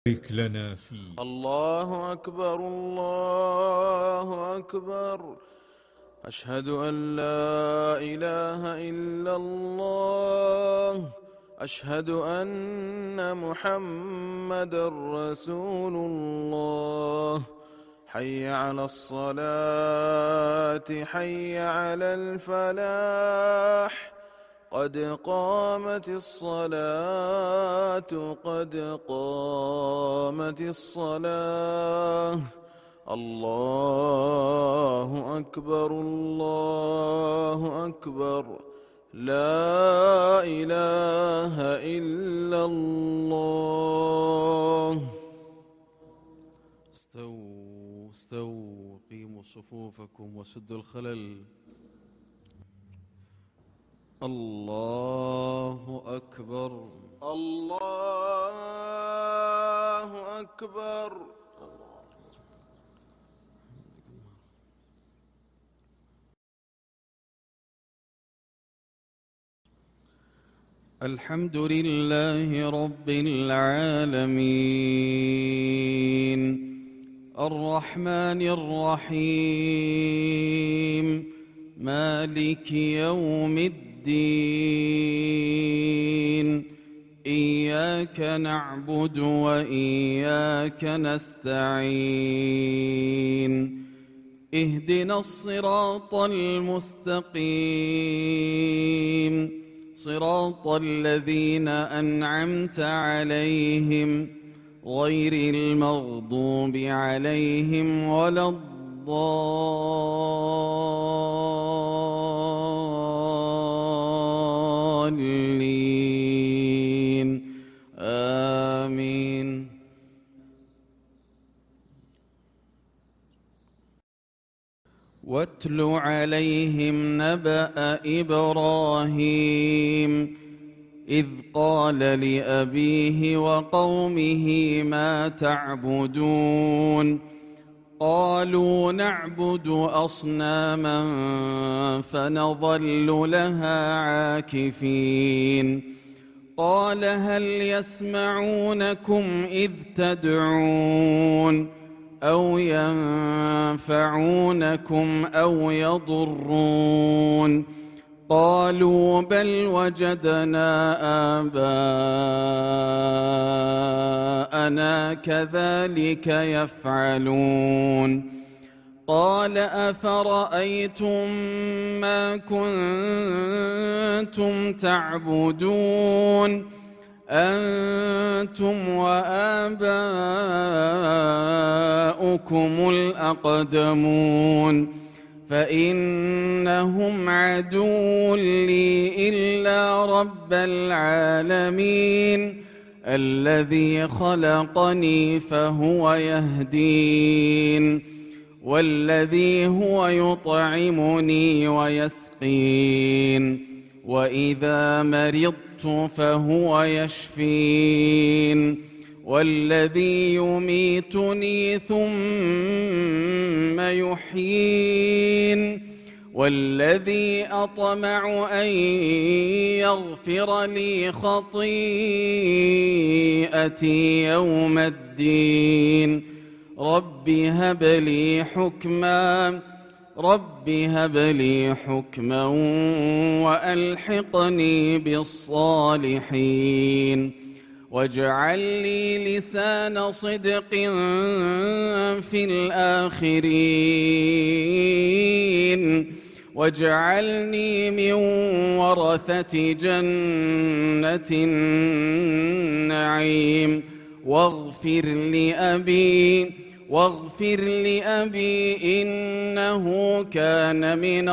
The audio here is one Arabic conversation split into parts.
بارك لنا فيه. الله أكبر الله أكبر. أشهد أن لا إله إلا الله. أشهد أن محمدا رسول الله. حي على الصلاة حي على الفلاح. قد قامت الصلاة قد قامت الصلاة. الله أكبر الله أكبر. لا إله إلا الله. استووا استووا، قيموا صفوفكم وسدوا الخلل. الله أكبر الله أكبر. الحمد لله رب العالمين الرحمن الرحيم مالك يوم الدين. إياك نعبد وإياك نستعين. اهدنا الصراط المستقيم، صراط الذين أنعمت عليهم غير المغضوب عليهم ولا الضالين. آمين. واتل عليهم نبأ إبراهيم إذ قال لأبيه وقومه ما تعبدون. قالوا نعبد أصناما فنظل لها عاكفين. قال هل يسمعونكم إذ تدعون أو ينفعونكم أو يضرون؟ قالوا بل وجدنا آباءنا كذلك يفعلون. قال أفرأيتم ما كنتم تعبدون أنتم وآباؤكم الأقدمون فإنهم عدو لي إلا رب العالمين الذي خلقني فهو يهدين والذي هو يطعمني ويسقين وإذا مرضت فهو يشفين والذي يميتني ثم يحيين والذي أطمع أن يغفر لي خطيئتي يوم الدين. رب هب لي حكما وألحقني بالصالحين واجعل لي لسان صدق في الآخرين واجعلني من ورثة جنة النعيم واغفر لأبي إنه كان من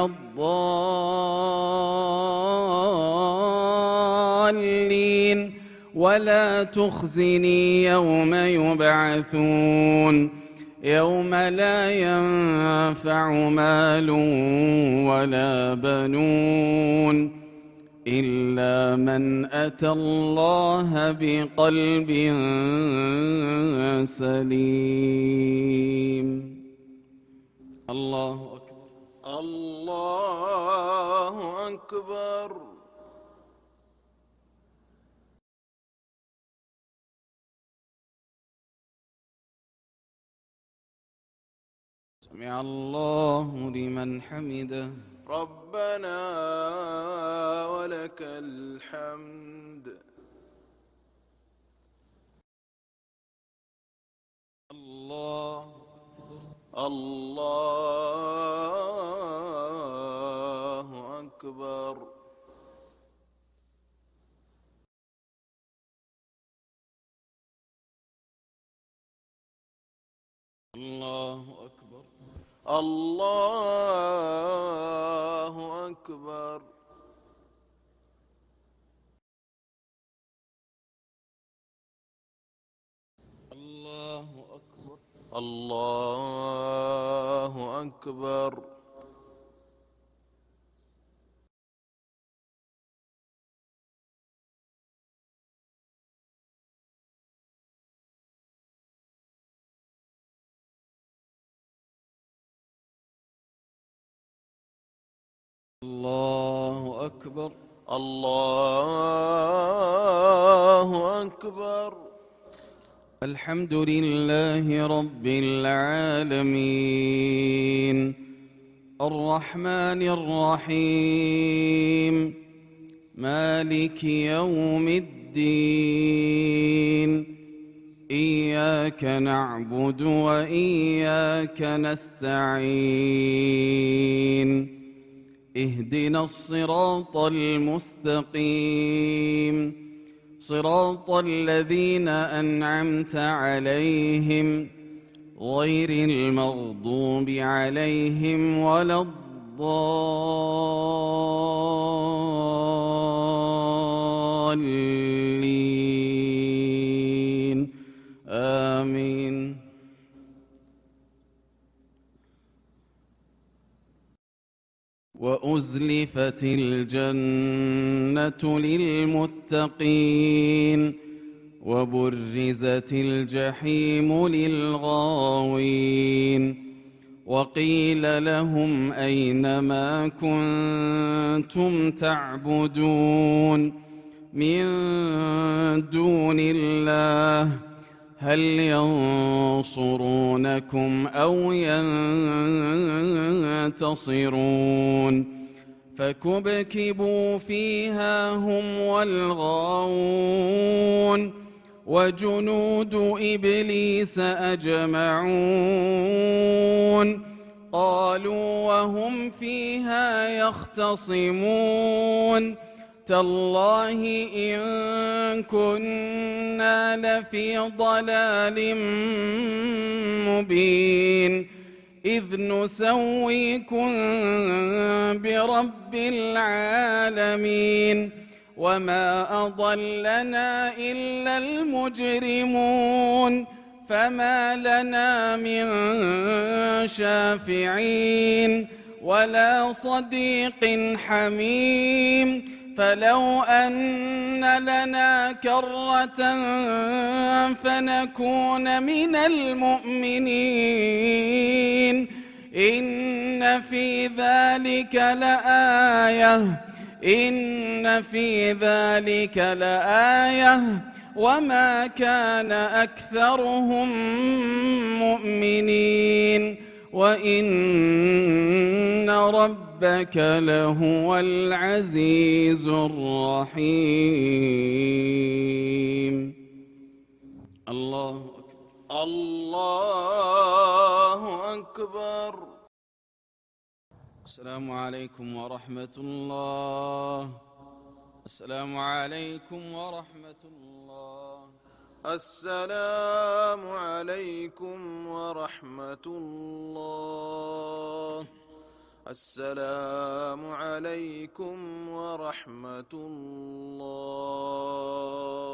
الضالين ولا تخزني يوم يبعثون يوم لا ينفع مال ولا بنون إلا من أتى الله بقلب سليم. الله أكبر الله أكبر. سمع الله لمن حمده. ربنا ولك الحمد. الله الله أكبر. الله أكبر. الله أكبر. الله أكبر. الله أكبر. الله أكبر. الله أكبر. الحمد لله رب العالمين الرحمن الرحيم مالك يوم الدين إياك نعبد وإياك نستعين اهدنا الصراط المستقيم صراط الذين أنعمت عليهم غير المغضوب عليهم ولا الضالين آمين. وأزلفت الجنة للمتقين وبرزت الجحيم للغاوين وقيل لهم أين ما كنتم تعبدون من دون الله هل ينصرونكم أو ينتصرون فكبكبوا فيها هم والغاوون وجنود إبليس أجمعون قالوا وهم فيها يختصمون تالله إن كنا لفي ضلال مبين إذ نسويكم برب العالمين وما أضلنا إلا المجرمون فما لنا من شافعين ولا صديق حميم فلو أن لنا كرة فنكون من المؤمنين إن في ذلك لآية وما كان أكثرهم مؤمنين وإن ربك لهو العزيز الرحيم. الله أكبر. الله أكبر. السلام عليكم ورحمة الله. السلام عليكم ورحمة الله. السلام عليكم ورحمة الله. السلام عليكم ورحمة الله.